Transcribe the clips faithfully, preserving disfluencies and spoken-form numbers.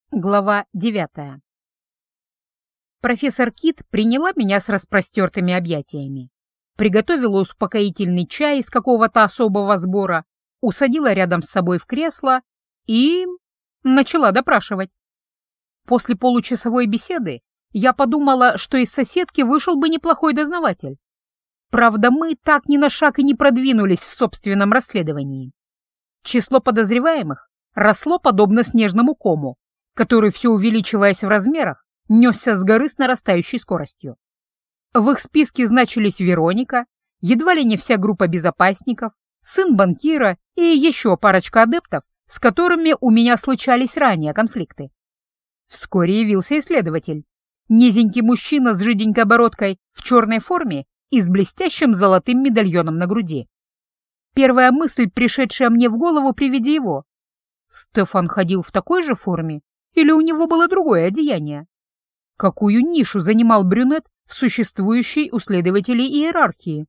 Глава девятая. Профессор Кит приняла меня с распростертыми объятиями, приготовила успокоительный чай из какого-то особого сбора, усадила рядом с собой в кресло и начала допрашивать. После получасовой беседы я подумала, что из соседки вышел бы неплохой дознаватель. Правда, мы так ни на шаг и не продвинулись в собственном расследовании. Число подозреваемых росло подобно снежному кому, который, все увеличиваясь в размерах, несся с горы с нарастающей скоростью. В их списке значились Вероника, едва ли не вся группа безопасников, сын банкира и еще парочка адептов, с которыми у меня случались ранее конфликты. Вскоре явился исследователь, низенький мужчина с жиденькой бородкой в черной форме и с блестящим золотым медальоном на груди. Первая мысль, пришедшая мне в голову при виде его: Стефан ходил в такой же форме? Или у него было другое одеяние? Какую нишу занимал брюнет в существующей у следователей иерархии?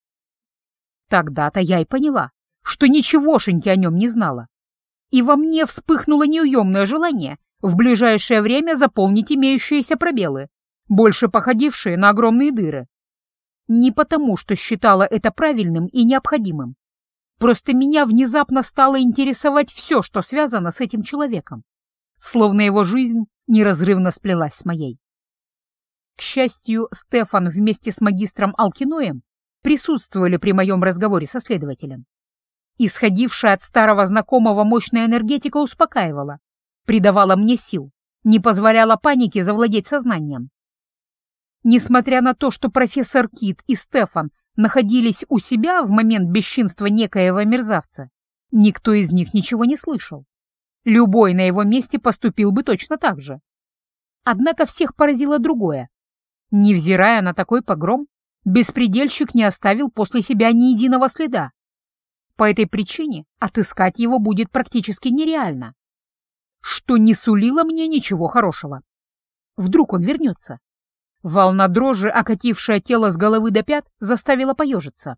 Тогда-то я и поняла, что ничегошеньки о нем не знала. И во мне вспыхнуло неуемное желание в ближайшее время заполнить имеющиеся пробелы, больше походившие на огромные дыры. Не потому, что считала это правильным и необходимым. Просто меня внезапно стало интересовать все, что связано с этим человеком. Словно его жизнь неразрывно сплелась с моей. К счастью, Стефан вместе с магистром Алкиноем присутствовали при моем разговоре со следователем. Исходившая от старого знакомого мощная энергетика успокаивала, придавала мне сил, не позволяла панике завладеть сознанием. Несмотря на то, что профессор Кит и Стефан находились у себя в момент бесчинства некоего мерзавца, никто из них ничего не слышал. Любой на его месте поступил бы точно так же. Однако всех поразило другое. Невзирая на такой погром, беспредельщик не оставил после себя ни единого следа. По этой причине отыскать его будет практически нереально, что не сулило мне ничего хорошего. Вдруг он вернется? Волна дрожи, окатившая тело с головы до пят, заставила поежиться.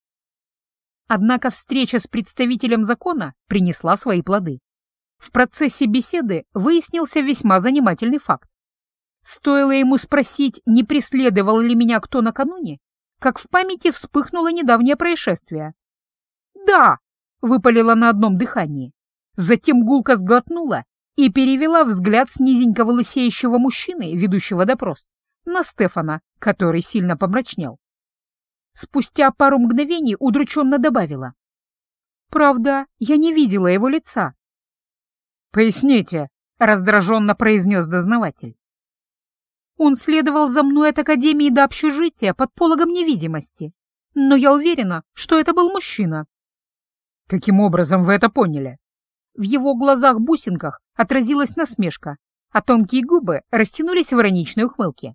Однако встреча с представителем закона принесла свои плоды. В процессе беседы выяснился весьма занимательный факт. Стоило ему спросить, не преследовал ли меня кто накануне, как в памяти вспыхнуло недавнее происшествие. «Да!» — выпалила на одном дыхании. Затем гулко сглотнула и перевела взгляд с низенького лысеющего мужчины, ведущего допрос, на Стефана, который сильно помрачнел. Спустя пару мгновений удрученно добавила: «Правда, я не видела его лица». «Поясните», — раздраженно произнес дознаватель. «Он следовал за мной от академии до общежития под пологом невидимости, но я уверена, что это был мужчина». «Каким образом вы это поняли?» В его глазах-бусинках отразилась насмешка, а тонкие губы растянулись в ироничной ухмылке.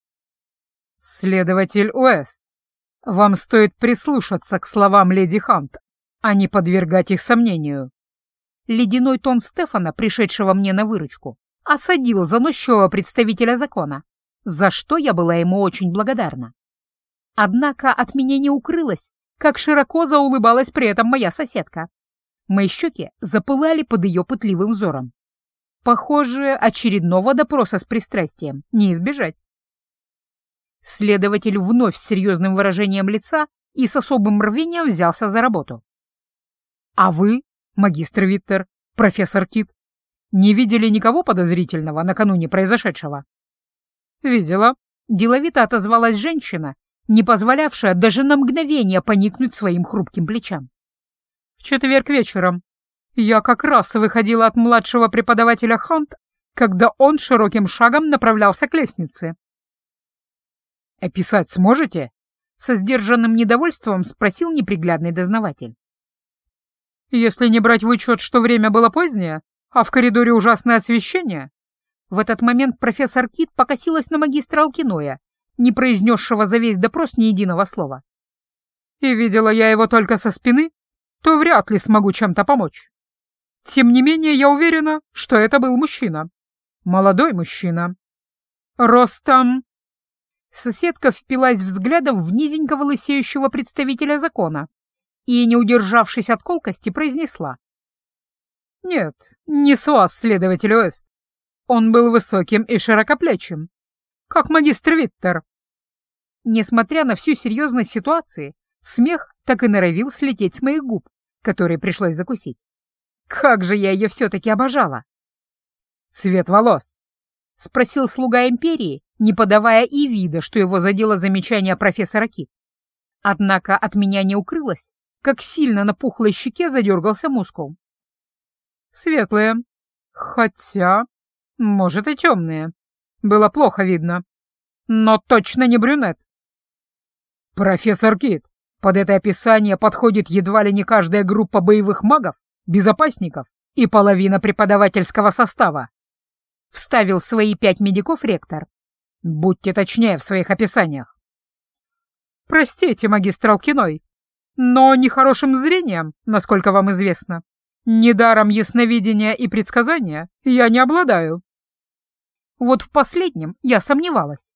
«Следователь Уэст, вам стоит прислушаться к словам леди Хант, а не подвергать их сомнению». Ледяной тон Стефана, пришедшего мне на выручку, осадил заносчивого представителя закона, за что я была ему очень благодарна. Однако от меня не укрылось, как широко заулыбалась при этом моя соседка. Мои щеки запылали под ее пытливым взором. Похоже, очередного допроса с пристрастием не избежать. Следователь вновь с серьезным выражением лица и с особым рвением взялся за работу. «А вы, магистр Виттер, профессор Кит, не видели никого подозрительного накануне произошедшего?» «Видела», — деловито отозвалась женщина, не позволявшая даже на мгновение поникнуть своим хрупким плечам. «В четверг вечером. Я как раз выходила от младшего преподавателя Хант, когда он широким шагом направлялся к лестнице». «Описать сможете?» — со сдержанным недовольством спросил неприглядный дознаватель. «Если не брать в учет, что время было позднее, а в коридоре ужасное освещение». В этот момент профессор Кит покосилась на магистра Алкиноя, не произнесшего за весь допрос ни единого слова. «И видела я его только со спины, то вряд ли смогу чем-то помочь. Тем не менее, я уверена, что это был мужчина. Молодой мужчина. Ростом...» Соседка впилась взглядом в низенького лысеющего представителя закона и, не удержавшись от колкости, произнесла: «Нет, не с вас, следователь Уэст. Он был высоким и широкоплечим, как магистр Виттер. Несмотря на всю серьезность ситуации, смех так и норовил слететь с моих губ, которые пришлось закусить. Как же я ее все-таки обожала! «Цвет волос?» — спросил слуга империи, не подавая и вида, что его задело замечание профессора Кит. Однако от меня не укрылось, как сильно на пухлой щеке задергался мускул. «Светлые. Хотя, может, и темные. Было плохо видно. Но точно не брюнет». «Профессор Кит, под это описание подходит едва ли не каждая группа боевых магов, безопасников и половина преподавательского состава», — вставил свои пять медиков ректор. «Будьте точнее в своих описаниях». «Простите, магистр Алкиной, но нехорошим зрением, насколько вам известно, недаром ясновидения и предсказания я не обладаю». Вот в последнем я сомневалась.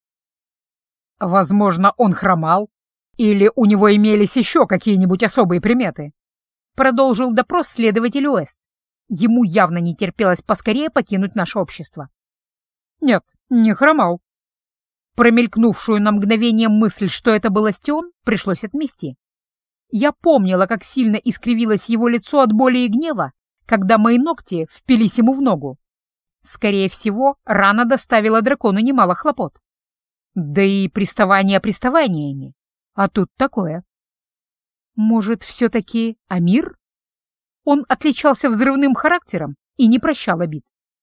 «Возможно, он хромал, или у него имелись еще какие-нибудь особые приметы?» Продолжил допрос следователь Уэст. Ему явно не терпелось поскорее покинуть наше общество. «Нет, не хромал». Промелькнувшую на мгновение мысль, что это был Астион, пришлось отмести. Я помнила, как сильно искривилось его лицо от боли и гнева, когда мои ногти впились ему в ногу. Скорее всего, рана доставила дракону немало хлопот. Да и приставание приставаниями. А тут такое. Может, все-таки Амир? Он отличался взрывным характером и не прощал обид.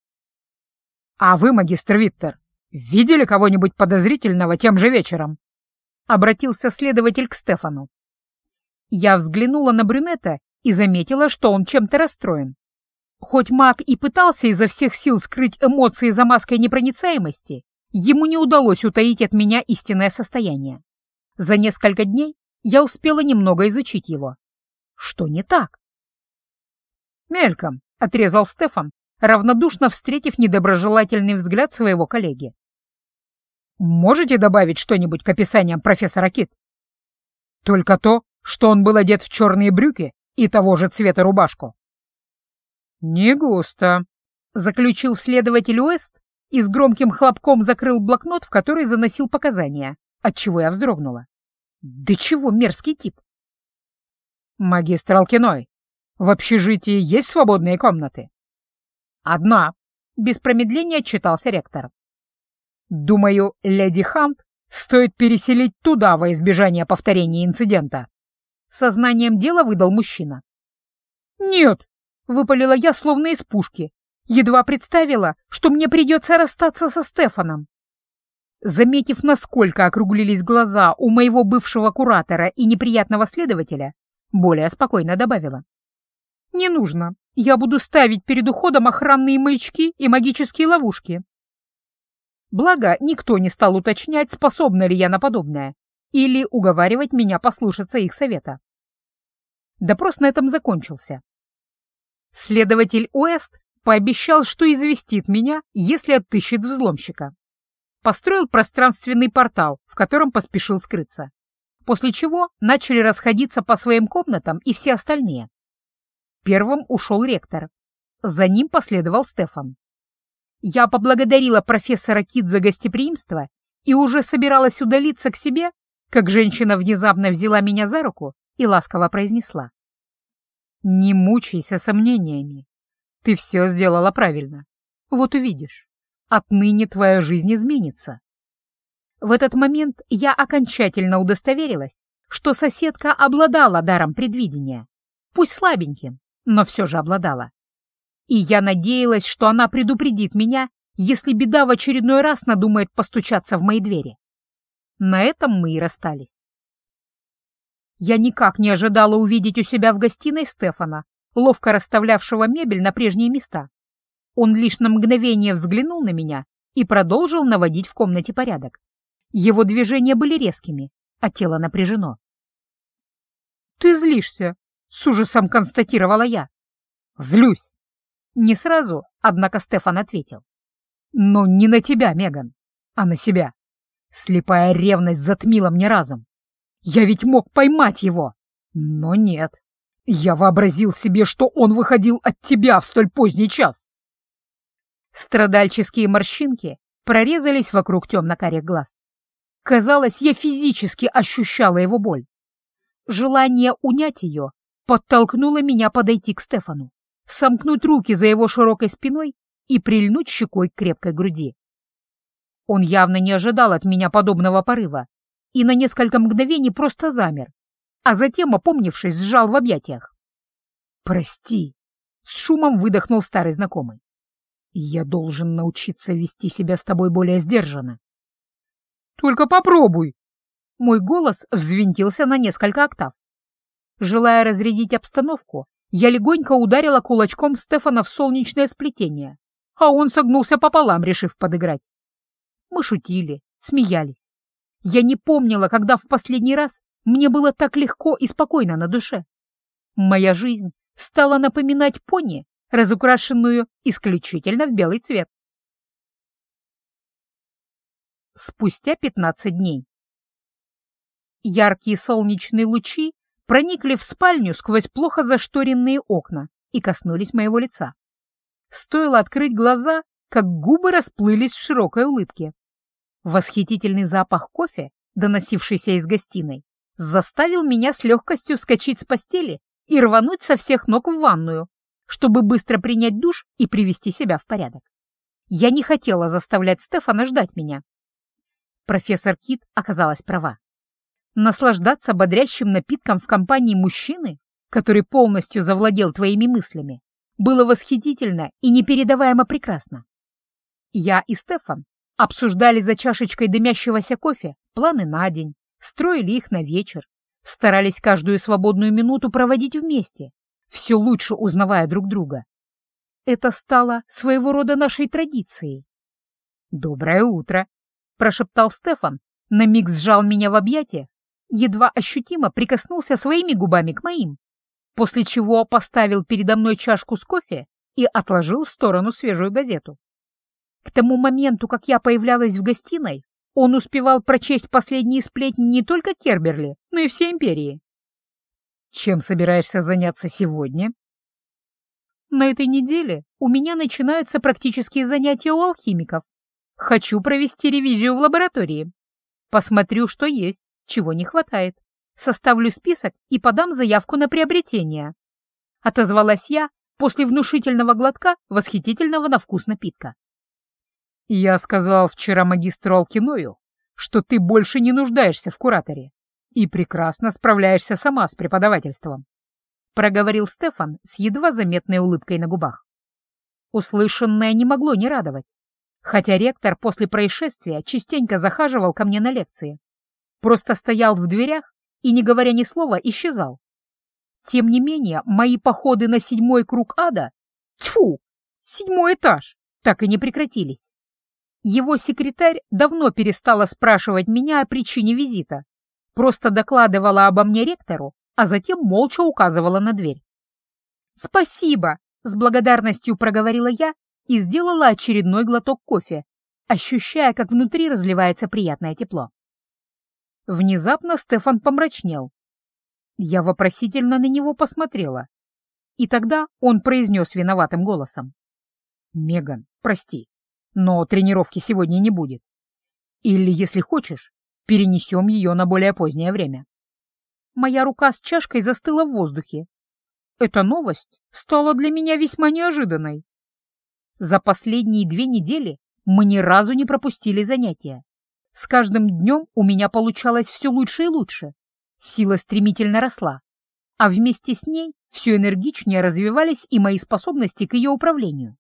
«А вы, магистр Виттер, видели кого-нибудь подозрительного тем же вечером?» Обратился следователь к Стефану. Я взглянула на брюнета и заметила, что он чем-то расстроен. Хоть маг и пытался изо всех сил скрыть эмоции за маской непроницаемости, ему не удалось утаить от меня истинное состояние. За несколько дней я успела немного изучить его. Что не так? «Мельком», — отрезал Стефан, равнодушно встретив недоброжелательный взгляд своего коллеги. «Можете добавить что-нибудь к описаниям профессора Кит?» «Только то, что он был одет в черные брюки и того же цвета рубашку». «Не густо», — заключил следователь Уэст и с громким хлопком закрыл блокнот, в который заносил показания, отчего я вздрогнула. «Да чего мерзкий тип!» «Магистр Алкиной, в общежитии есть свободные комнаты?» «Одна», — без промедления отчитался ректор. «Думаю, леди Хант стоит переселить туда во избежание повторения инцидента», — сознанием дела выдал мужчина. «Нет», — выпалила я словно из пушки, едва представила, что мне придется расстаться со Стефаном. Заметив, насколько округлились глаза у моего бывшего куратора и неприятного следователя, более спокойно добавила. «Не нужно. Я буду ставить перед уходом охранные маячки и магические ловушки». Благо, никто не стал уточнять, способна ли я на подобное, или уговаривать меня послушаться их совета. Допрос на этом закончился. Следователь Уэст пообещал, что известит меня, если отыщет взломщика. Построил пространственный портал, в котором поспешил скрыться, после чего начали расходиться по своим комнатам и все остальные. Первым ушел ректор. За ним последовал Стефан. Я поблагодарила профессора Кит за гостеприимство и уже собиралась удалиться к себе, как женщина внезапно взяла меня за руку и ласково произнесла. «Не мучайся сомнениями. Ты все сделала правильно. Вот увидишь, отныне твоя жизнь изменится». В этот момент я окончательно удостоверилась, что соседка обладала даром предвидения, пусть слабеньким, но все же обладала. И я надеялась, что она предупредит меня, если беда в очередной раз надумает постучаться в мои двери. На этом мы и расстались. Я никак не ожидала увидеть у себя в гостиной Стефана, ловко расставлявшего мебель на прежние места. Он лишь на мгновение взглянул на меня и продолжил наводить в комнате порядок. Его движения были резкими, а тело напряжено. «Ты злишься», — с ужасом констатировала я. «Злюсь». Не сразу, однако Стефан ответил. «Но не на тебя, Меган, а на себя. Слепая ревность затмила мне разум. Я ведь мог поймать его, но нет. Я вообразил себе, что он выходил от тебя в столь поздний час». Страдальческие морщинки прорезались вокруг темно-карих глаз. Казалось, я физически ощущала его боль. Желание унять ее подтолкнуло меня подойти к Стефану, сомкнуть руки за его широкой спиной и прильнуть щекой к крепкой груди. Он явно не ожидал от меня подобного порыва и на несколько мгновений просто замер, а затем, опомнившись, сжал в объятиях. «Прости», — с шумом выдохнул старый знакомый. «Я должен научиться вести себя с тобой более сдержанно». «Только попробуй!» Мой голос взвинтился на несколько октав. Желая разрядить обстановку, я легонько ударила кулачком Стефана в солнечное сплетение, а он согнулся пополам, решив подыграть. Мы шутили, смеялись. Я не помнила, когда в последний раз мне было так легко и спокойно на душе. Моя жизнь стала напоминать пони, разукрашенную исключительно в белый цвет. Спустя пятнадцать дней. Яркие солнечные лучи проникли в спальню сквозь плохо зашторенные окна и коснулись моего лица. Стоило открыть глаза, как губы расплылись в широкой улыбке. Восхитительный запах кофе, доносившийся из гостиной, заставил меня с легкостью вскочить с постели и рвануть со всех ног в ванную, чтобы быстро принять душ и привести себя в порядок. Я не хотела заставлять Стефана ждать меня. Профессор Кит оказалась права. Наслаждаться бодрящим напитком в компании мужчины, который полностью завладел твоими мыслями, было восхитительно и непередаваемо прекрасно. Я и Стефан обсуждали за чашечкой дымящегося кофе планы на день, строили их на вечер, старались каждую свободную минуту проводить вместе, все лучше узнавая друг друга. Это стало своего рода нашей традицией. «Доброе утро!» — прошептал Стефан, на миг сжал меня в объятия, едва ощутимо прикоснулся своими губами к моим, после чего поставил передо мной чашку с кофе и отложил в сторону свежую газету. К тому моменту, как я появлялась в гостиной, он успевал прочесть последние сплетни не только Керберли, но и всей империи. «Чем собираешься заняться сегодня?» «На этой неделе у меня начинаются практические занятия у алхимиков. Хочу провести ревизию в лаборатории. Посмотрю, что есть, чего не хватает. Составлю список и подам заявку на приобретение», — отозвалась я после внушительного глотка восхитительного на вкус напитка. «Я сказал вчера магистру Алкиною, что ты больше не нуждаешься в кураторе и прекрасно справляешься сама с преподавательством», — проговорил Стефан с едва заметной улыбкой на губах. Услышанное не могло не радовать, хотя ректор после происшествия частенько захаживал ко мне на лекции, просто стоял в дверях и, не говоря ни слова, исчезал. Тем не менее, мои походы на седьмой круг ада, тьфу, седьмой этаж, так и не прекратились. Его секретарь давно перестала спрашивать меня о причине визита, просто докладывала обо мне ректору, а затем молча указывала на дверь. «Спасибо!» — с благодарностью проговорила я и сделала очередной глоток кофе, ощущая, как внутри разливается приятное тепло. Внезапно Стефан помрачнел. Я вопросительно на него посмотрела, и тогда он произнес виноватым голосом: «Меган, прости, но тренировки сегодня не будет. Или, если хочешь, перенесем ее на более позднее время». Моя рука с чашкой застыла в воздухе. Эта новость стала для меня весьма неожиданной. За последние две недели мы ни разу не пропустили занятия. С каждым днем у меня получалось все лучше и лучше. Сила стремительно росла, а вместе с ней все энергичнее развивались и мои способности к ее управлению.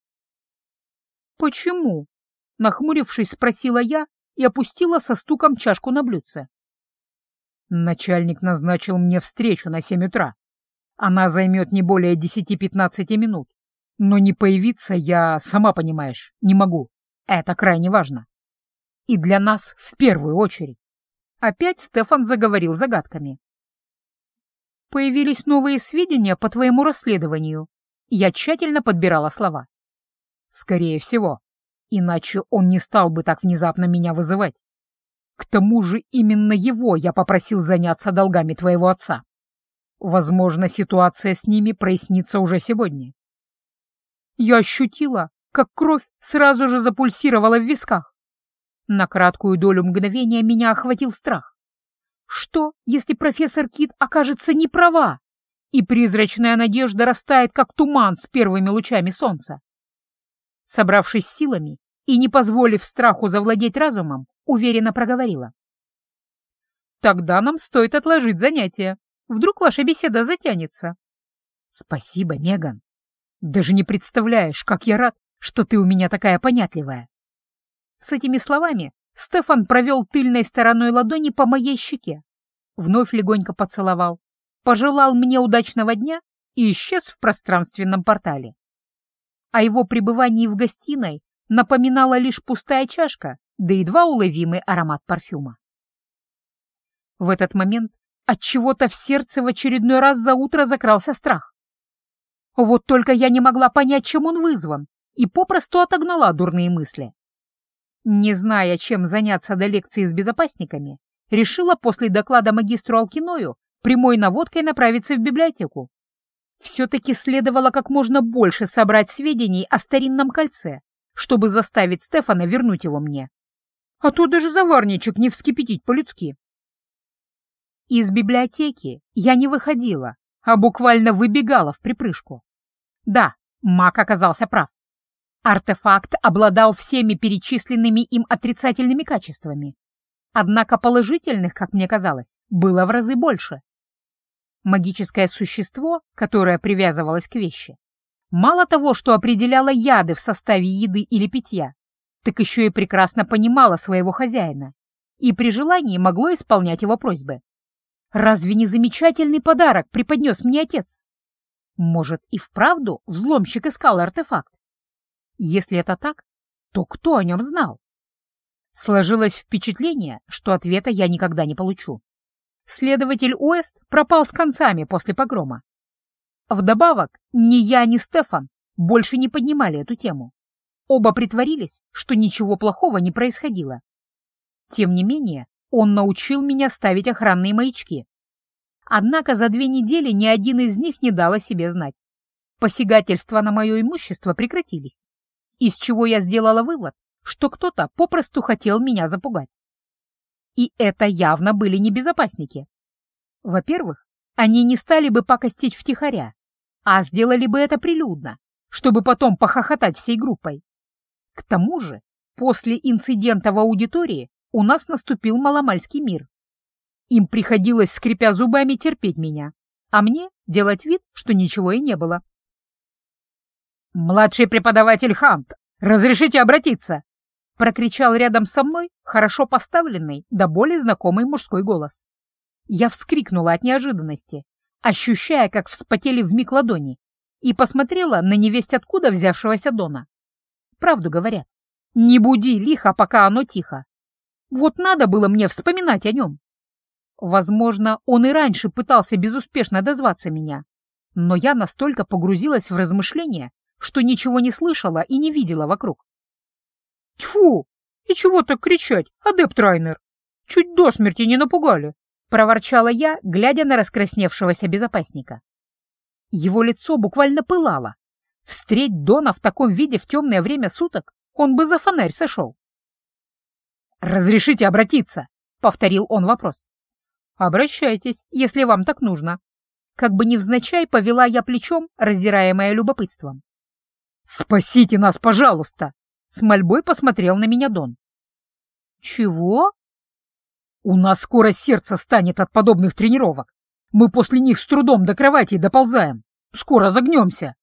«Почему?» — нахмурившись, спросила я и опустила со стуком чашку на блюдце. «Начальник назначил мне встречу на семь утра. Она займет не более десяти-пятнадцати минут. Но не появиться я, сама понимаешь, не могу. Это крайне важно. И для нас в первую очередь». Опять Стефан заговорил загадками. «Появились новые сведения по твоему расследованию». Я тщательно подбирала слова. «Скорее всего. Иначе он не стал бы так внезапно меня вызывать. К тому же именно его я попросил заняться долгами твоего отца. Возможно, ситуация с ними прояснится уже сегодня». Я ощутила, как кровь сразу же запульсировала в висках. На краткую долю мгновения меня охватил страх. Что, если профессор Кид окажется не права, и призрачная надежда растает, как туман с первыми лучами солнца? Собравшись силами и не позволив страху завладеть разумом, уверенно проговорила. «Тогда нам стоит отложить занятие. Вдруг ваша беседа затянется». «Спасибо, Меган. Даже не представляешь, как я рад, что ты у меня такая понятливая». С этими словами Стефан провел тыльной стороной ладони по моей щеке, вновь легонько поцеловал, пожелал мне удачного дня и исчез в пространственном портале. О его пребывании в гостиной напоминала лишь пустая чашка, да едва уловимый аромат парфюма. В этот момент отчего-то в сердце в очередной раз за утро закрался страх. Вот только я не могла понять, чем он вызван, и попросту отогнала дурные мысли. Не зная, чем заняться до лекции с безопасниками, решила после доклада магистру Алкиною прямой наводкой направиться в библиотеку. Все-таки следовало как можно больше собрать сведений о старинном кольце, чтобы заставить Стефана вернуть его мне. А то даже заварничек не вскипятить по-людски. Из библиотеки я не выходила, а буквально выбегала вприпрыжку. Да, маг оказался прав. Артефакт обладал всеми перечисленными им отрицательными качествами. Однако положительных, как мне казалось, было в разы больше. Магическое существо, которое привязывалось к вещи, мало того, что определяло яды в составе еды или питья, так еще и прекрасно понимало своего хозяина и при желании могло исполнять его просьбы. Разве не замечательный подарок преподнес мне отец? Может, и вправду взломщик искал артефакт? Если это так, то кто о нем знал? Сложилось впечатление, что ответа я никогда не получу. Следователь Уэст пропал с концами после погрома. Вдобавок, ни я, ни Стефан больше не поднимали эту тему. Оба притворились, что ничего плохого не происходило. Тем не менее, он научил меня ставить охранные маячки. Однако за две недели ни один из них не дал о себе знать. Посягательства на мое имущество прекратились, из чего я сделала вывод, что кто-то попросту хотел меня запугать. И это явно были не безопасники. Во-первых, они не стали бы пакостить втихаря, а сделали бы это прилюдно, чтобы потом похохотать всей группой. К тому же, после инцидента в аудитории у нас наступил маломальский мир. Им приходилось, скрипя зубами, терпеть меня, а мне делать вид, что ничего и не было. «Младший преподаватель Хант, разрешите обратиться?» — прокричал рядом со мной хорошо поставленный, да более знакомый мужской голос. Я вскрикнула от неожиданности, ощущая, как вспотели вмиг ладони, и посмотрела на невесть откуда взявшегося Дона. Правду говорят, не буди лихо, пока оно тихо. Вот надо было мне вспоминать о нем. Возможно, он и раньше пытался безуспешно дозваться меня, но я настолько погрузилась в размышления, что ничего не слышала и не видела вокруг. «Тьфу! И чего так кричать, адепт Райнер? Чуть до смерти не напугали!» — проворчала я, глядя на раскрасневшегося безопасника. Его лицо буквально пылало. Встреть Дона в таком виде в темное время суток, он бы за фонарь сошел. «Разрешите обратиться?» — повторил он вопрос. «Обращайтесь, если вам так нужно». Как бы невзначай повела я плечом, раздираемая любопытством. «Спасите нас, пожалуйста!» — с мольбой посмотрел на меня Дон. «Чего?» «У нас скоро сердце станет от подобных тренировок. Мы после них с трудом до кровати доползаем. Скоро загнемся».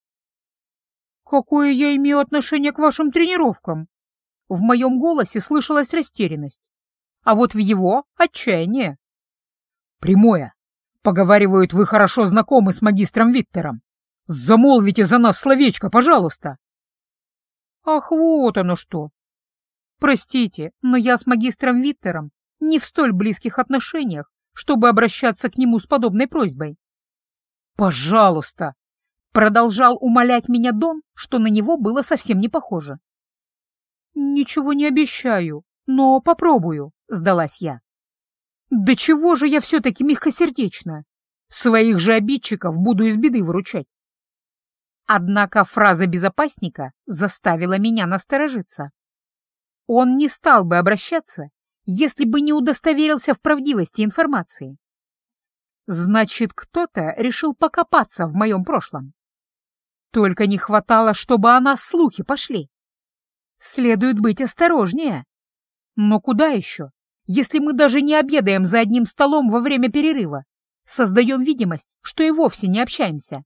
«Какое я имею отношение к вашим тренировкам?» В моем голосе слышалась растерянность, а вот в его — отчаяние. «Прямое. Поговаривают, вы хорошо знакомы с магистром Виттером. Замолвите за нас словечко, пожалуйста». «Ах, вот оно что! Простите, но я с магистром Виттером не в столь близких отношениях, чтобы обращаться к нему с подобной просьбой». «Пожалуйста!» — продолжал умолять меня Дон, что на него было совсем не похоже. «Ничего не обещаю, но попробую», — сдалась я. «Да чего же я все-таки мягкосердечна? Своих же обидчиков буду из беды выручать». Однако фраза безопасника заставила меня насторожиться. Он не стал бы обращаться, если бы не удостоверился в правдивости информации. Значит, кто-то решил покопаться в моем прошлом. Только не хватало, чтобы о нас слухи пошли. Следует быть осторожнее. Но куда еще, если мы даже не обедаем за одним столом во время перерыва, создаем видимость, что и вовсе не общаемся?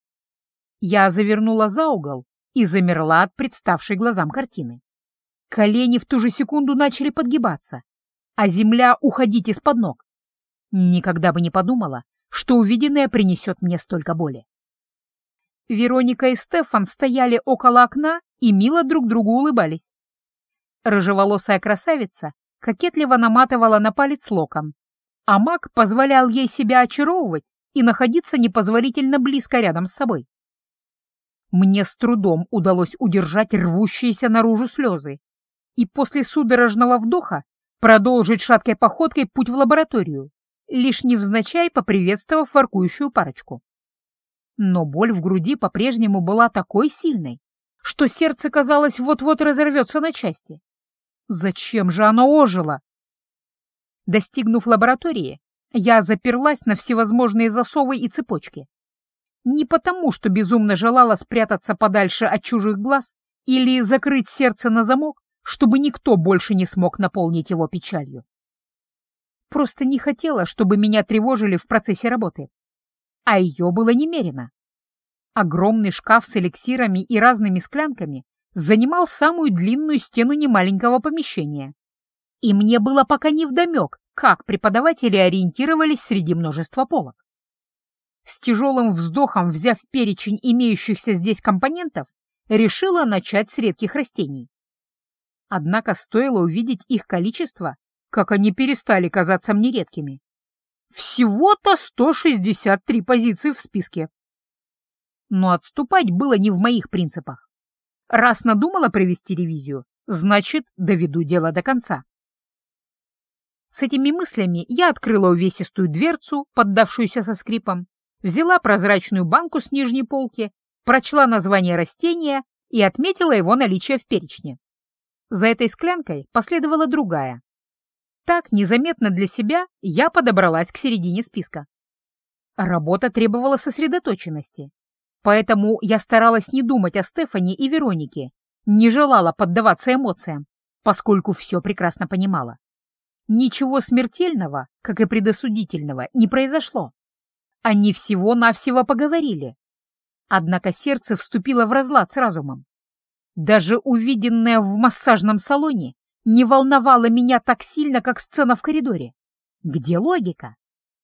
Я завернула за угол и замерла от представшей глазам картины. Колени в ту же секунду начали подгибаться, а земля уходить из-под ног. Никогда бы не подумала, что увиденное принесет мне столько боли. Вероника и Стефан стояли около окна и мило друг другу улыбались. Рыжеволосая красавица кокетливо наматывала на палец локон, а маг позволял ей себя очаровывать и находиться непозволительно близко рядом с собой. Мне с трудом удалось удержать рвущиеся наружу слезы и после судорожного вдоха продолжить шаткой походкой путь в лабораторию, лишь невзначай поприветствовав воркующую парочку. Но боль в груди по-прежнему была такой сильной, что сердце, казалось, вот-вот разорвется на части. Зачем же оно ожило? Достигнув лаборатории, я заперлась на всевозможные засовы и цепочки. Не потому, что безумно желала спрятаться подальше от чужих глаз или закрыть сердце на замок, чтобы никто больше не смог наполнить его печалью. Просто не хотела, чтобы меня тревожили в процессе работы. А ее было немерено. Огромный шкаф с эликсирами и разными склянками занимал самую длинную стену немаленького помещения. И мне было пока невдомек, как преподаватели ориентировались среди множества полок. С тяжелым вздохом, взяв перечень имеющихся здесь компонентов, решила начать с редких растений. Однако стоило увидеть их количество, как они перестали казаться мне редкими. Всего-то сто шестьдесят три позиции в списке. Но отступать было не в моих принципах. Раз надумала провести ревизию, значит, доведу дело до конца. С этими мыслями я открыла увесистую дверцу, поддавшуюся со скрипом, взяла прозрачную банку с нижней полки, прочла название растения и отметила его наличие в перечне. За этой склянкой последовала другая. Так, незаметно для себя, я подобралась к середине списка. Работа требовала сосредоточенности, поэтому я старалась не думать о Стефане и Веронике, не желала поддаваться эмоциям, поскольку все прекрасно понимала. Ничего смертельного, как и предосудительного, не произошло. Они всего-навсего поговорили. Однако сердце вступило в разлад с разумом. Даже увиденное в массажном салоне не волновало меня так сильно, как сцена в коридоре. Где логика?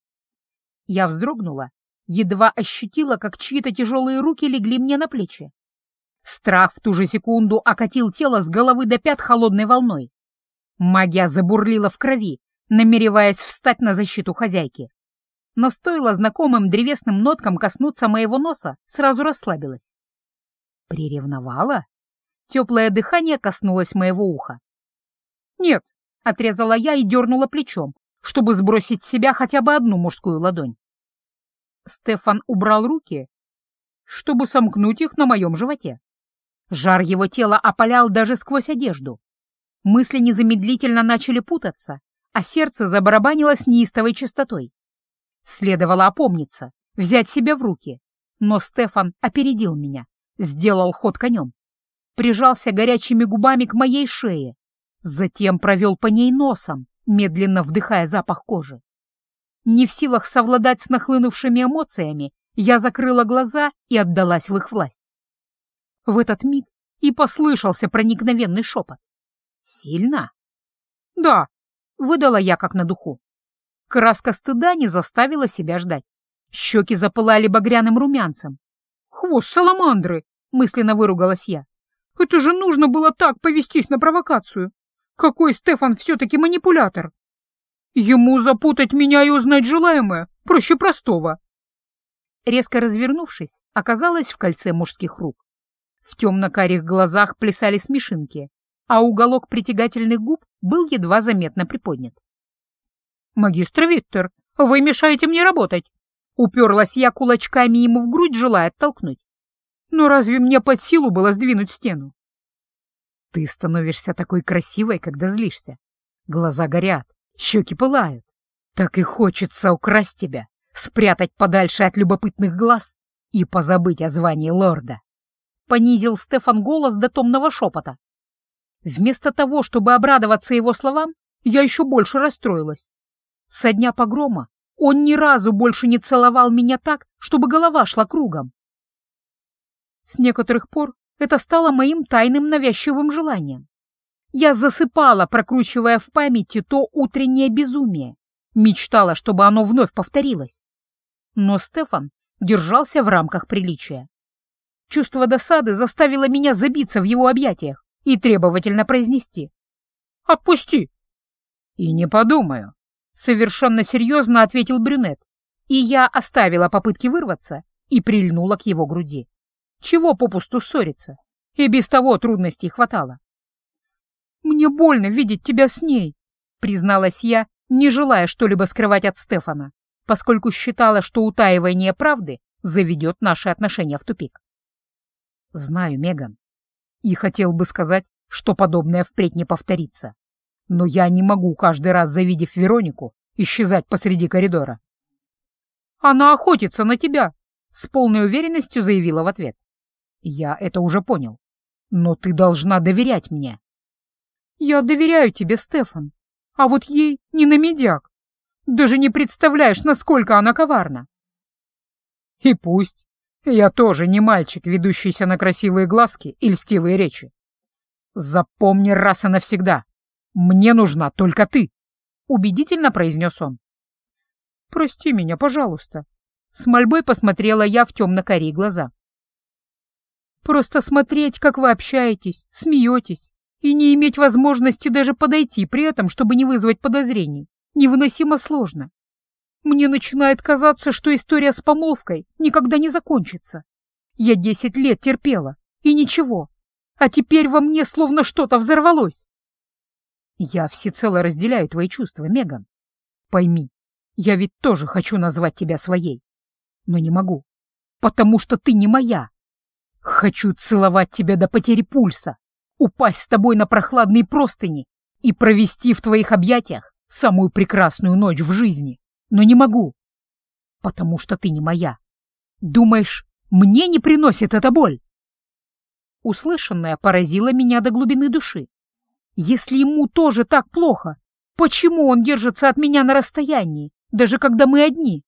Я вздрогнула, едва ощутила, как чьи-то тяжелые руки легли мне на плечи. Страх в ту же секунду окатил тело с головы до пят холодной волной. Магия забурлила в крови, намереваясь встать на защиту хозяйки. Но стоило знакомым древесным ноткам коснуться моего носа, сразу расслабилась. Приревновала? Теплое дыхание коснулось моего уха. «Нет», — отрезала я и дернула плечом, чтобы сбросить с себя хотя бы одну мужскую ладонь. Стефан убрал руки, чтобы сомкнуть их на моем животе. Жар его тела опалял даже сквозь одежду. Мысли незамедлительно начали путаться, а сердце забарабанило с неистовой частотой. Следовало опомниться, взять себя в руки, но Стефан опередил меня, сделал ход конем, прижался горячими губами к моей шее, затем провел по ней носом, медленно вдыхая запах кожи. Не в силах совладать с нахлынувшими эмоциями, я закрыла глаза и отдалась в их власть. В этот миг и послышался проникновенный шепот. «Сильно?» «Да», — выдала я как на духу. Краска стыда не заставила себя ждать. Щеки запылали багряным румянцем. «Хвост саламандры!» — мысленно выругалась я. «Это же нужно было так повестись на провокацию! Какой Стефан все-таки манипулятор! Ему запутать меня и узнать желаемое проще простого!» Резко развернувшись, оказалась в кольце мужских рук. В темно-карих глазах плясали смешинки, а уголок притягательных губ был едва заметно приподнят. «Магистр Виттер, вы мешаете мне работать!» Уперлась я кулачками ему в грудь, желая оттолкнуть. Но разве мне под силу было сдвинуть стену? Ты становишься такой красивой, когда злишься. Глаза горят, щеки пылают. Так и хочется украсть тебя, спрятать подальше от любопытных глаз и позабыть о звании лорда. Понизил Стефан голос до томного шепота. Вместо того, чтобы обрадоваться его словам, я еще больше расстроилась. Со дня погрома он ни разу больше не целовал меня так, чтобы голова шла кругом. С некоторых пор это стало моим тайным навязчивым желанием. Я засыпала, прокручивая в памяти то утреннее безумие, мечтала, чтобы оно вновь повторилось. Но Стефан держался в рамках приличия. Чувство досады заставило меня забиться в его объятиях и требовательно произнести: «Отпусти!» «И не подумаю», — совершенно серьезно ответил брюнет, и я оставила попытки вырваться и прильнула к его груди. Чего попусту ссориться? И без того трудностей хватало. «Мне больно видеть тебя с ней», — призналась я, не желая что-либо скрывать от Стефана, поскольку считала, что утаивание правды заведет наши отношения в тупик. «Знаю, Меган, и хотел бы сказать, что подобное впредь не повторится, но я не могу каждый раз, завидев Веронику, исчезать посреди коридора». «Она охотится на тебя», — с полной уверенностью заявила в ответ. «Я это уже понял, но ты должна доверять мне». «Я доверяю тебе, Стефан, а вот ей не на медяк. Даже не представляешь, насколько она коварна». «И пусть. Я тоже не мальчик, ведущийся на красивые глазки и льстивые речи. Запомни раз и навсегда, мне нужна только ты», — убедительно произнес он. «Прости меня, пожалуйста», — с мольбой посмотрела я в темно-карие глаза. «Просто смотреть, как вы общаетесь, смеетесь, и не иметь возможности даже подойти при этом, чтобы не вызвать подозрений, невыносимо сложно. Мне начинает казаться, что история с помолвкой никогда не закончится. Я десять лет терпела, и ничего, а теперь во мне словно что-то взорвалось». «Я всецело разделяю твои чувства, Меган. Пойми, я ведь тоже хочу назвать тебя своей, но не могу, потому что ты не моя. Хочу целовать тебя до потери пульса, упасть с тобой на прохладные простыни и провести в твоих объятиях самую прекрасную ночь в жизни, но не могу, потому что ты не моя. Думаешь, мне не приносит эта боль?» Услышанное поразило меня до глубины души. Если ему тоже так плохо, почему он держится от меня на расстоянии, даже когда мы одни?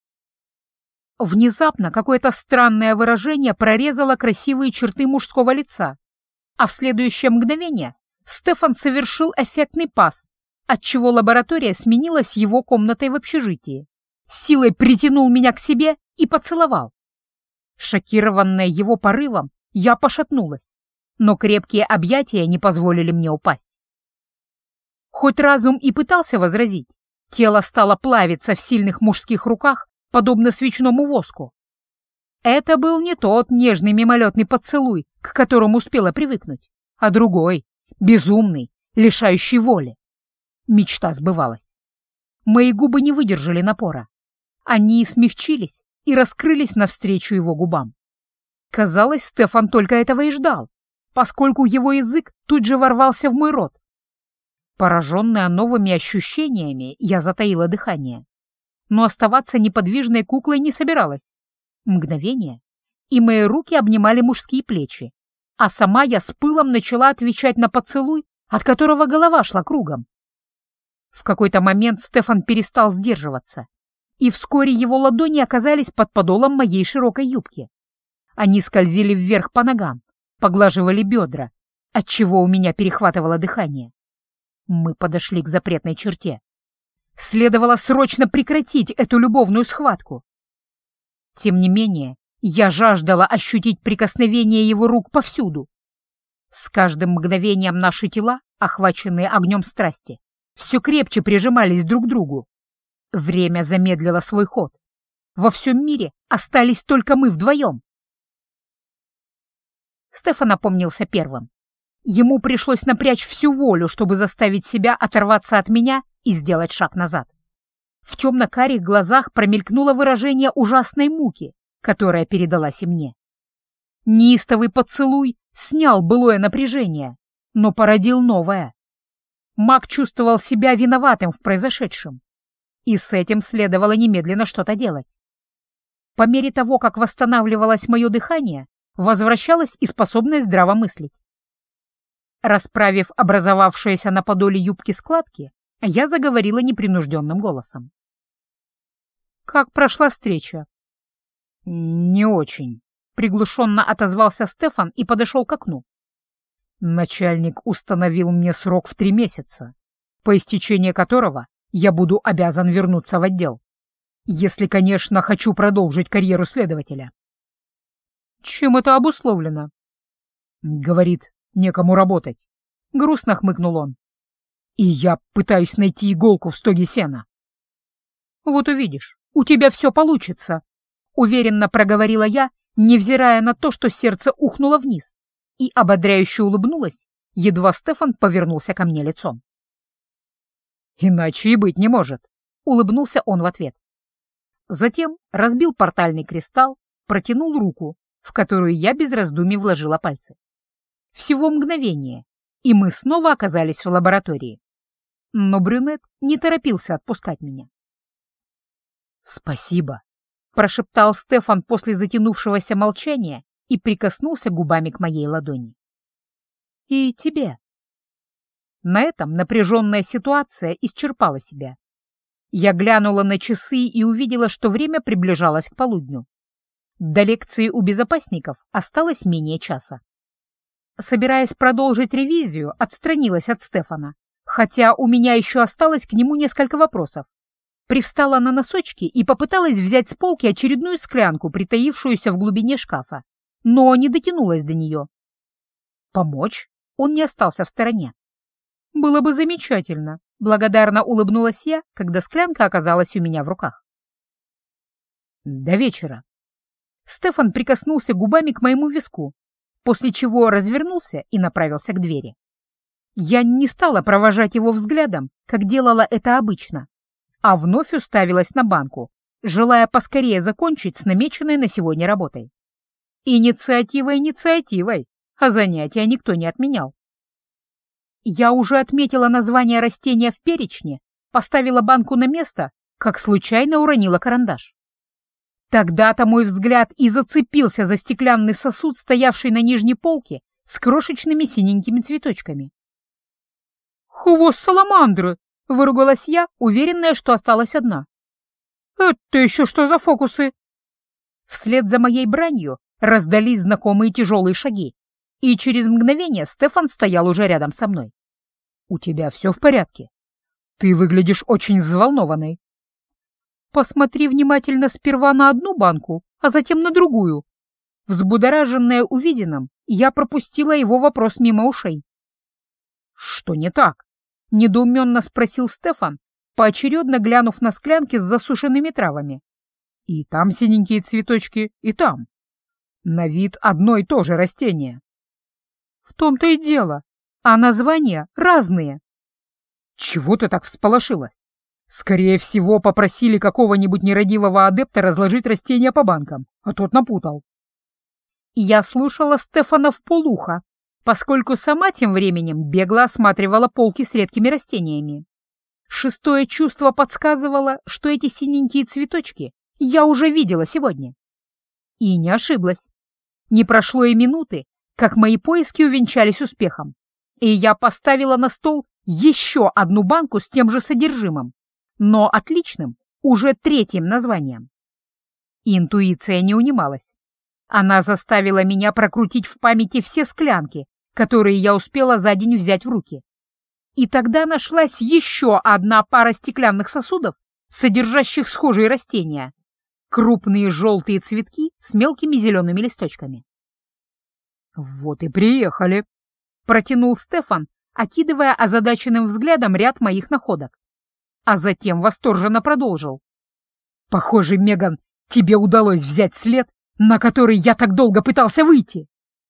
Внезапно какое-то странное выражение прорезало красивые черты мужского лица, а в следующее мгновение Стефан совершил эффектный пас, отчего лаборатория сменилась его комнатой в общежитии. С силой притянул меня к себе и поцеловал. Шокированная его порывом, я пошатнулась, но крепкие объятия не позволили мне упасть. Хоть разум и пытался возразить, тело стало плавиться в сильных мужских руках, подобно свечному воску. Это был не тот нежный мимолетный поцелуй, к которому успела привыкнуть, а другой, безумный, лишающий воли. Мечта сбывалась. Мои губы не выдержали напора. Они смягчились и раскрылись навстречу его губам. Казалось, Стефан только этого и ждал, поскольку его язык тут же ворвался в мой рот. Пораженная новыми ощущениями, я затаила дыхание. Но оставаться неподвижной куклой не собиралась. Мгновение, и мои руки обнимали мужские плечи, а сама я с пылом начала отвечать на поцелуй, от которого голова шла кругом. В какой-то момент Стефан перестал сдерживаться, и вскоре его ладони оказались под подолом моей широкой юбки. Они скользили вверх по ногам, поглаживали бедра, отчего у меня перехватывало дыхание. Мы подошли к запретной черте. Следовало срочно прекратить эту любовную схватку. Тем не менее, я жаждала ощутить прикосновение его рук повсюду. С каждым мгновением наши тела, охваченные огнем страсти, все крепче прижимались друг к другу. Время замедлило свой ход. Во всем мире остались только мы вдвоем. Стефан опомнился первым. Ему пришлось напрячь всю волю, чтобы заставить себя оторваться от меня и сделать шаг назад. В темно-карих глазах промелькнуло выражение ужасной муки, которая передалась и мне. Неистовый поцелуй снял былое напряжение, но породил новое. Маг чувствовал себя виноватым в произошедшем, и с этим следовало немедленно что-то делать. По мере того, как восстанавливалось мое дыхание, возвращалась и способность здраво мыслить. Расправив образовавшиеся на подоле юбки складки, я заговорила непринужденным голосом. «Как прошла встреча?» «Не очень», — приглушенно отозвался Стефан и подошел к окну. «Начальник установил мне срок в три месяца, по истечении которого я буду обязан вернуться в отдел. Если, конечно, хочу продолжить карьеру следователя». «Чем это обусловлено?» «Говорит, некому работать», — грустно хмыкнул он. «И я пытаюсь найти иголку в стоге сена». «Вот увидишь, у тебя все получится», — уверенно проговорила я, невзирая на то, что сердце ухнуло вниз, и ободряюще улыбнулась, едва Стефан повернулся ко мне лицом. «Иначе и быть не может», — улыбнулся он в ответ. Затем разбил портальный кристалл, протянул руку, в которую я без раздумий вложила пальцы. Всего мгновение, и мы снова оказались в лаборатории. Но брюнет не торопился отпускать меня. «Спасибо», — прошептал Стефан после затянувшегося молчания и прикоснулся губами к моей ладони. «И тебе». На этом напряженная ситуация исчерпала себя. Я глянула на часы и увидела, что время приближалось к полудню. До лекции у безопасников осталось менее часа. Собираясь продолжить ревизию, отстранилась от Стефана, хотя у меня еще осталось к нему несколько вопросов. Привстала на носочки и попыталась взять с полки очередную склянку, притаившуюся в глубине шкафа, но не дотянулась до нее. Помочь? Он не остался в стороне. «Было бы замечательно», — благодарно улыбнулась я, когда склянка оказалась у меня в руках. «До вечера». Стефан прикоснулся губами к моему виску, после чего развернулся и направился к двери. Я не стала провожать его взглядом, как делала это обычно, а вновь уставилась на банку, желая поскорее закончить с намеченной на сегодня работой. Инициатива инициативой, а занятия никто не отменял. Я уже отметила название растения в перечне, поставила банку на место, как случайно уронила карандаш. Тогда-то мой взгляд и зацепился за стеклянный сосуд, стоявший на нижней полке с крошечными синенькими цветочками. «Хвост саламандры!» — выругалась я, уверенная, что осталась одна. «Это еще что за фокусы?» Вслед за моей бранью раздались знакомые тяжелые шаги, и через мгновение Стефан стоял уже рядом со мной. «У тебя все в порядке? Ты выглядишь очень взволнованной». «Посмотри внимательно сперва на одну банку, а затем на другую». Взбудораженная увиденным, я пропустила его вопрос мимо ушей. «Что не так?» — недоуменно спросил Стефан, поочередно глянув на склянки с засушенными травами. «И там синенькие цветочки, и там. На вид одно и то же растение». «В том-то и дело, а названия разные». «Чего ты так всполошилась? Скорее всего, попросили какого-нибудь нерадивого адепта разложить растения по банкам, а тот напутал». Я слушала Стефана вполуха, поскольку сама тем временем бегло осматривала полки с редкими растениями. Шестое чувство подсказывало, что эти синенькие цветочки я уже видела сегодня. И не ошиблась. Не прошло и минуты, как мои поиски увенчались успехом, и я поставила на стол еще одну банку с тем же содержимым, но отличным, уже третьим названием. Интуиция не унималась. Она заставила меня прокрутить в памяти все склянки, которые я успела за день взять в руки. И тогда нашлась еще одна пара стеклянных сосудов, содержащих схожие растения. Крупные желтые цветки с мелкими зелеными листочками. «Вот и приехали», — протянул Стефан, окидывая озадаченным взглядом ряд моих находок. А затем восторженно продолжил. «Похоже, Меган, тебе удалось взять след, на который я так долго пытался выйти».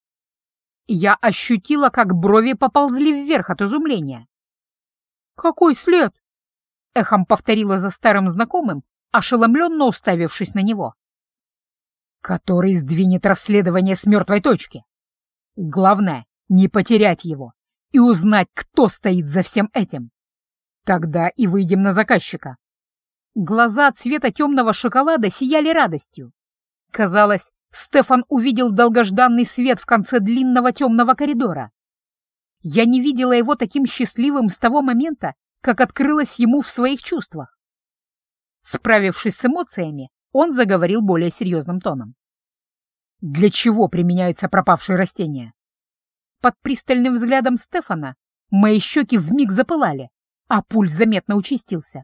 Я ощутила, как брови поползли вверх от изумления. «Какой след?» — эхом повторила за старым знакомым, ошеломленно уставившись на него. который сдвинет расследование с мертвой точки. Главное — не потерять его и узнать, кто стоит за всем этим. Тогда и выйдем на заказчика». Глаза цвета темного шоколада сияли радостью. Казалось, Стефан увидел долгожданный свет в конце длинного темного коридора. Я не видела его таким счастливым с того момента, как открылась ему в своих чувствах. Справившись с эмоциями, он заговорил более серьезным тоном. «Для чего применяются пропавшие растения?» Под пристальным взглядом Стефана мои щеки вмиг запылали, а пульс заметно участился.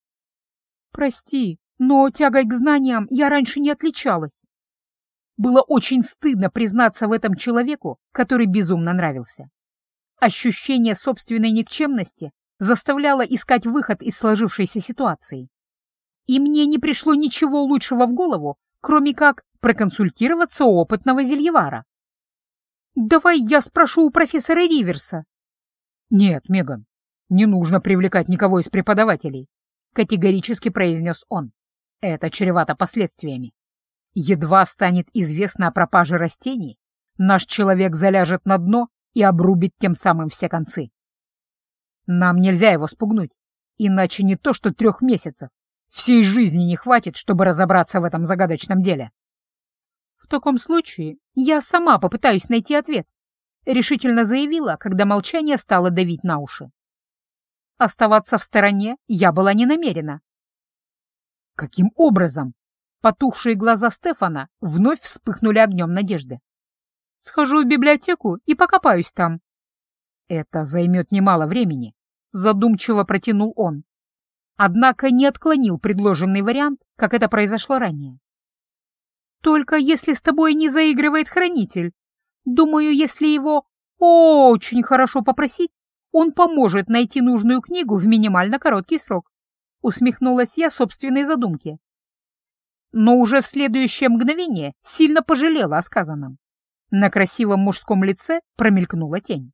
«Прости, но тягой к знаниям я раньше не отличалась». Было очень стыдно признаться в этом человеку, который безумно нравился. Ощущение собственной никчемности заставляло искать выход из сложившейся ситуации. И мне не пришло ничего лучшего в голову, кроме как проконсультироваться у опытного зельевара. «Давай я спрошу у профессора Риверса». «Нет, Меган, не нужно привлекать никого из преподавателей», — категорически произнес он. «Это чревато последствиями. Едва станет известно о пропаже растений, наш человек заляжет на дно и обрубит тем самым все концы. Нам нельзя его спугнуть, иначе не то что трех месяцев, всей жизни не хватит, чтобы разобраться в этом загадочном деле». «В таком случае я сама попытаюсь найти ответ», — решительно заявила, когда молчание стало давить на уши. Оставаться в стороне я была не намерена. «Каким образом?» Потухшие глаза Стефана вновь вспыхнули огнем надежды. «Схожу в библиотеку и покопаюсь там». «Это займет немало времени», — задумчиво протянул он. Однако не отклонил предложенный вариант, как это произошло ранее. «Только если с тобой не заигрывает хранитель. Думаю, если его очень хорошо попросить, он поможет найти нужную книгу в минимально короткий срок», — усмехнулась я собственной задумке. Но уже в следующее мгновение сильно пожалела о сказанном. На красивом мужском лице промелькнула тень.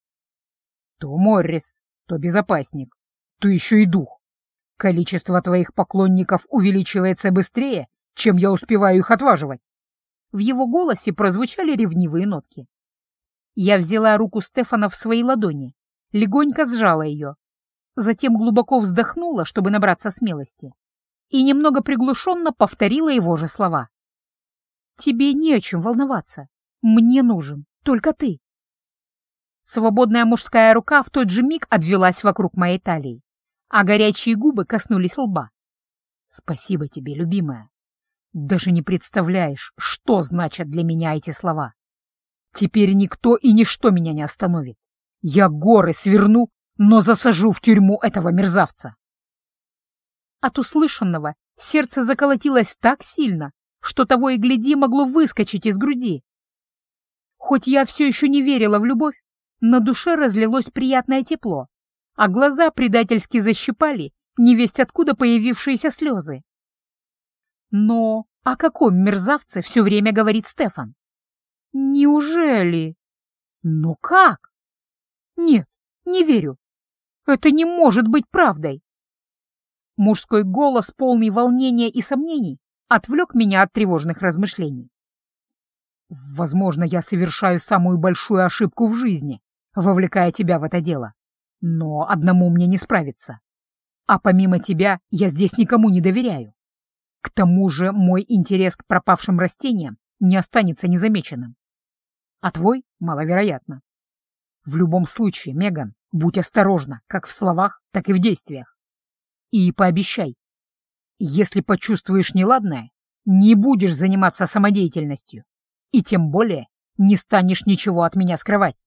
«То Моррис, то безопасник, то еще и дух. Количество твоих поклонников увеличивается быстрее, чем я успеваю их отваживать». В его голосе прозвучали ревнивые нотки. Я взяла руку Стефана в свои ладони, легонько сжала ее, затем глубоко вздохнула, чтобы набраться смелости, и немного приглушенно повторила его же слова. «Тебе не о чем волноваться. Мне нужен только ты». Свободная мужская рука в тот же миг обвелась вокруг моей талии, а горячие губы коснулись лба. «Спасибо тебе, любимая. Даже не представляешь, что значат для меня эти слова. Теперь никто и ничто меня не остановит. Я горы сверну, но засажу в тюрьму этого мерзавца». От услышанного сердце заколотилось так сильно, что того и гляди могло выскочить из груди. Хоть я все еще не верила в любовь, на душе разлилось приятное тепло, а глаза предательски защипали невесть откуда появившиеся слезы. Но о каком мерзавце все время говорит Стефан? Неужели? Ну как? Нет, не верю. Это не может быть правдой. Мужской голос, полный волнения и сомнений, отвлек меня от тревожных размышлений. «Возможно, я совершаю самую большую ошибку в жизни, вовлекая тебя в это дело. Но одному мне не справиться. А помимо тебя я здесь никому не доверяю. К тому же мой интерес к пропавшим растениям не останется незамеченным. А твой маловероятно. В любом случае, Меган, будь осторожна как в словах, так и в действиях. И пообещай, если почувствуешь неладное, не будешь заниматься самодеятельностью, и тем более не станешь ничего от меня скрывать».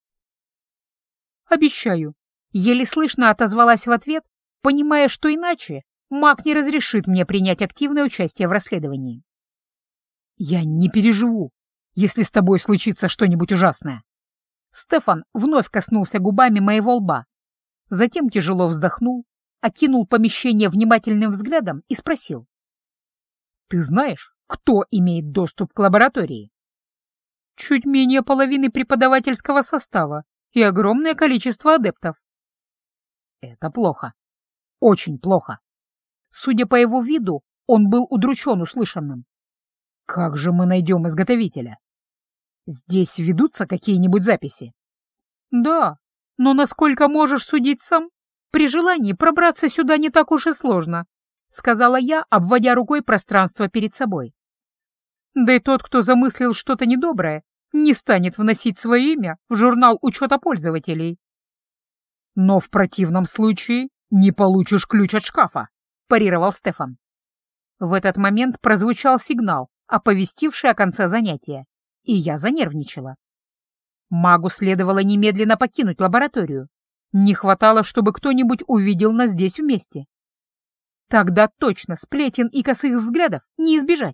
«Обещаю», — еле слышно отозвалась в ответ, понимая, что иначе маг не разрешит мне принять активное участие в расследовании. «Я не переживу, если с тобой случится что-нибудь ужасное». Стефан вновь коснулся губами моего лба, затем тяжело вздохнул, окинул помещение внимательным взглядом и спросил. «Ты знаешь, кто имеет доступ к лаборатории?» «Чуть менее половины преподавательского состава и огромное количество адептов». «Это плохо. Очень плохо». Судя по его виду, он был удручен услышанным. Как же мы найдем изготовителя? Здесь ведутся какие-нибудь записи? Да, но насколько можешь судить сам, при желании пробраться сюда не так уж и сложно, сказала я, обводя рукой пространство перед собой. Да и тот, кто замыслил что-то недоброе, не станет вносить свое имя в журнал учета пользователей. Но в противном случае не получишь ключ от шкафа, парировал Стефан. В этот момент прозвучал сигнал, оповестивший о конце занятия, и я занервничала. Магу следовало немедленно покинуть лабораторию. Не хватало, чтобы кто-нибудь увидел нас здесь вместе. Тогда точно сплетен и косых взглядов не избежать.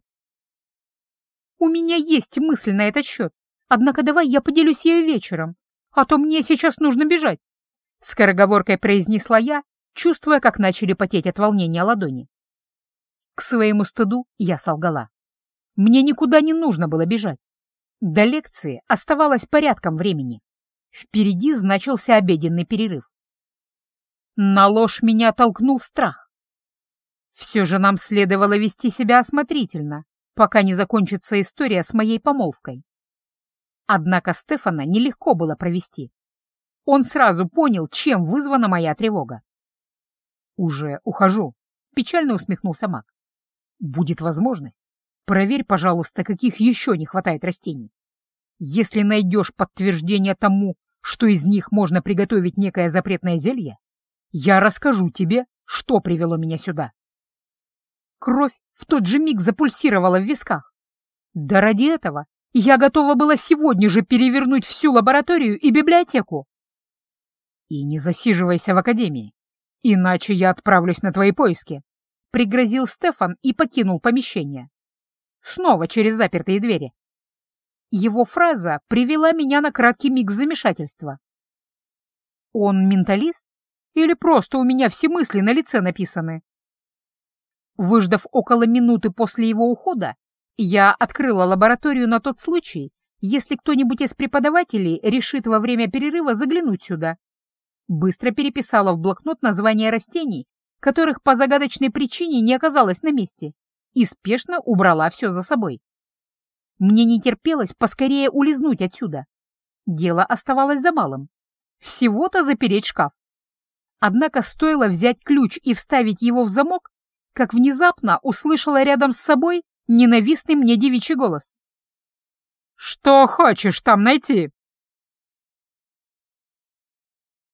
У меня есть мысль на этот счет, однако давай я поделюсь ею вечером, а то мне сейчас нужно бежать. Скороговоркой произнесла я, чувствуя, как начали потеть от волнения ладони. К своему стыду я солгала. Мне никуда не нужно было бежать. До лекции оставалось порядком времени. Впереди значился обеденный перерыв. На ложь меня толкнул страх. Все же нам следовало вести себя осмотрительно, пока не закончится история с моей помолвкой. Однако Стефана нелегко было провести. Он сразу понял, чем вызвана моя тревога. «Уже ухожу», — печально усмехнулся маг. «Будет возможность. Проверь, пожалуйста, каких еще не хватает растений. Если найдешь подтверждение тому, что из них можно приготовить некое запретное зелье, я расскажу тебе, что привело меня сюда». Кровь в тот же миг запульсировала в висках. Да ради этого я готова была сегодня же перевернуть всю лабораторию и библиотеку. «И не засиживайся в академии, иначе я отправлюсь на твои поиски», — пригрозил Стефан и покинул помещение. Снова через запертые двери. Его фраза привела меня на краткий миг в замешательство. Он менталист? Или просто у меня все мысли на лице написаны? Выждав около минуты после его ухода, я открыла лабораторию на тот случай, если кто-нибудь из преподавателей решит во время перерыва заглянуть сюда. Быстро переписала в блокнот названия растений, которых по загадочной причине не оказалось на месте, и спешно убрала все за собой. Мне не терпелось поскорее улизнуть отсюда. Дело оставалось за малым. Всего-то запереть шкаф. Однако стоило взять ключ и вставить его в замок, как внезапно услышала рядом с собой ненавистный мне девичий голос. «Что хочешь там найти?»